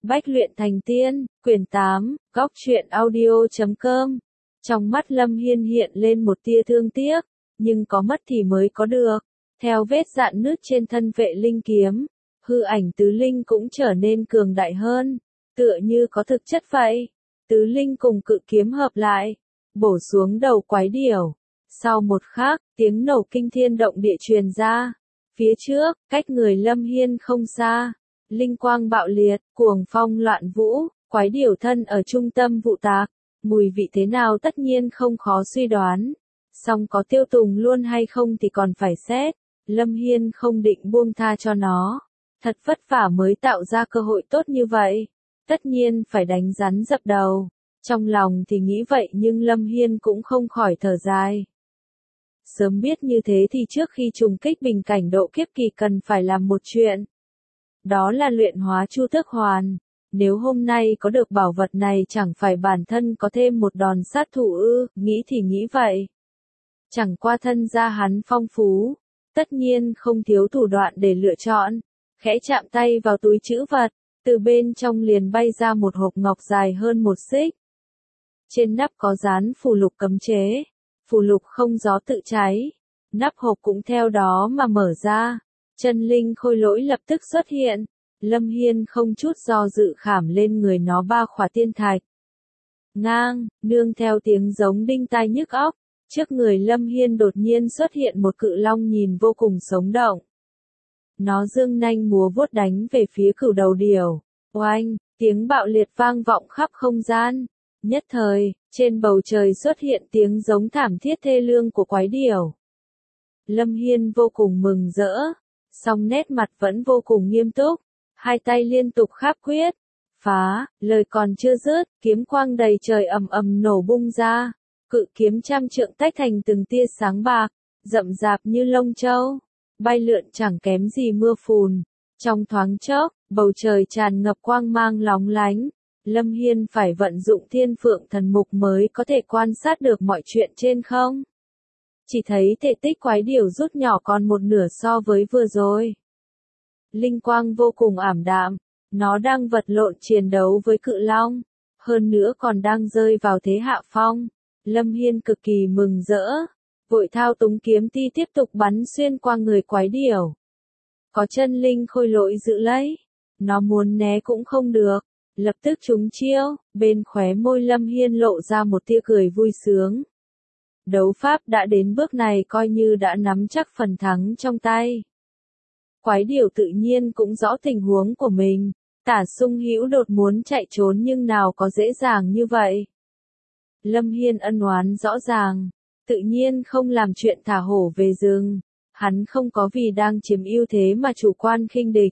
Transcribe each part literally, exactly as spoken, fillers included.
Bách luyện thành tiên, quyển tám, góc truyện audio chấm com. Trong mắt Lâm Hiên hiện lên một tia thương tiếc, nhưng có mất thì mới có được. Theo vết rạn nứt trên thân vệ linh kiếm, hư ảnh tứ linh cũng trở nên cường đại hơn, tựa như có thực chất vậy. Tứ linh cùng cự kiếm hợp lại, bổ xuống đầu quái điểu. Sau một khắc, tiếng nổ kinh thiên động địa truyền ra. Phía trước, cách người Lâm Hiên không xa, linh quang bạo liệt, cuồng phong loạn vũ, quái điểu thân ở trung tâm vụ tạc. Mùi vị thế nào tất nhiên không khó suy đoán. Song có tiêu tùng luôn hay không thì còn phải xét. Lâm Hiên không định buông tha cho nó. Thật vất vả mới tạo ra cơ hội tốt như vậy. Tất nhiên phải đánh rắn dập đầu. Trong lòng thì nghĩ vậy nhưng Lâm Hiên cũng không khỏi thở dài. Sớm biết như thế thì trước khi trùng kích bình cảnh độ kiếp kỳ cần phải làm một chuyện. Đó là luyện hóa Chu Tước Hoàn. Nếu hôm nay có được bảo vật này chẳng phải bản thân có thêm một đòn sát thủ ư, nghĩ thì nghĩ vậy. Chẳng qua thân gia hắn phong phú, tất nhiên không thiếu thủ đoạn để lựa chọn. Khẽ chạm tay vào túi trữ vật, từ bên trong liền bay ra một hộp ngọc dài hơn một xích. Trên nắp có dán phù lục cấm chế, phù lục không gió tự cháy. Nắp hộp cũng theo đó mà mở ra, chân linh khôi lỗi lập tức xuất hiện. Lâm Hiên không chút do dự khảm lên người nó ba khỏa tiên thạch. Ngang, nương theo tiếng giống đinh tai nhức óc, trước người Lâm Hiên đột nhiên xuất hiện một cự long nhìn vô cùng sống động. Nó dương nanh múa vuốt đánh về phía cửu đầu điểu. Oanh, tiếng bạo liệt vang vọng khắp không gian. Nhất thời, trên bầu trời xuất hiện tiếng giống thảm thiết thê lương của quái điểu. Lâm Hiên vô cùng mừng rỡ, song nét mặt vẫn vô cùng nghiêm túc. Hai tay liên tục kháp quyết. Phá, lời còn chưa dứt, kiếm quang đầy trời ầm ầm nổ bung ra. Cự kiếm trăm trượng tách thành từng tia sáng bạc, rậm rạp như lông châu, bay lượn chẳng kém gì mưa phùn. Trong thoáng chốc, bầu trời tràn ngập quang mang lóng lánh. Lâm Hiên phải vận dụng Thiên Phượng Thần Mục mới có thể quan sát được mọi chuyện trên không. Chỉ thấy thể tích quái điểu rút nhỏ còn một nửa so với vừa rồi. Linh quang vô cùng ảm đạm, nó đang vật lộn chiến đấu với cự long, hơn nữa còn đang rơi vào thế hạ phong. Lâm Hiên cực kỳ mừng rỡ, vội thao túng kiếm ti tiếp tục bắn xuyên qua người quái điểu. Có chân linh khôi lỗi giữ lấy, nó muốn né cũng không được, lập tức trúng chiêu. Bên khóe môi Lâm Hiên lộ ra một tia cười vui sướng. Đấu pháp đã đến bước này coi như đã nắm chắc phần thắng trong tay. Quái điểu tự nhiên cũng rõ tình huống của mình, Tả Sung Hữu đột muốn chạy trốn nhưng nào có dễ dàng như vậy. Lâm Hiên ân oán rõ ràng, tự nhiên không làm chuyện thả hổ về rừng, hắn không có vì đang chiếm ưu thế mà chủ quan khinh địch.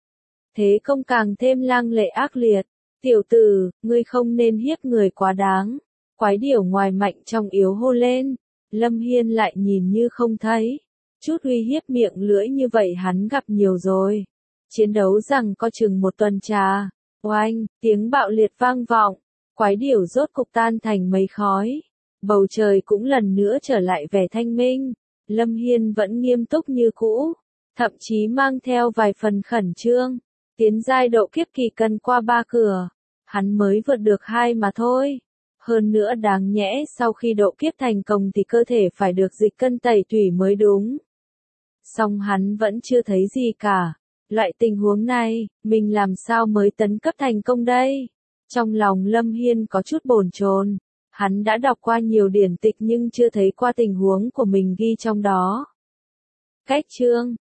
Thế công càng thêm lang lệ ác liệt, tiểu tử, ngươi không nên hiếp người quá đáng. Quái điểu ngoài mạnh trong yếu hô lên, Lâm Hiên lại nhìn như không thấy. Chút uy hiếp miệng lưỡi như vậy hắn gặp nhiều rồi. Chiến đấu rằng có chừng một tuần trà. Oanh, tiếng bạo liệt vang vọng. Quái điểu rốt cục tan thành mây khói. Bầu trời cũng lần nữa trở lại vẻ thanh minh. Lâm Hiên vẫn nghiêm túc như cũ, thậm chí mang theo vài phần khẩn trương. Tiến giai độ kiếp kỳ cần qua ba cửa, hắn mới vượt được hai mà thôi. Hơn nữa đáng nhẽ sau khi độ kiếp thành công thì cơ thể phải được dịch cân tẩy tủy mới đúng. Song hắn vẫn chưa thấy gì cả. Loại tình huống này, mình làm sao mới tấn cấp thành công đây? Trong lòng Lâm Hiên có chút bồn chồn. Hắn đã đọc qua nhiều điển tịch nhưng chưa thấy qua tình huống của mình ghi trong đó. Cách chương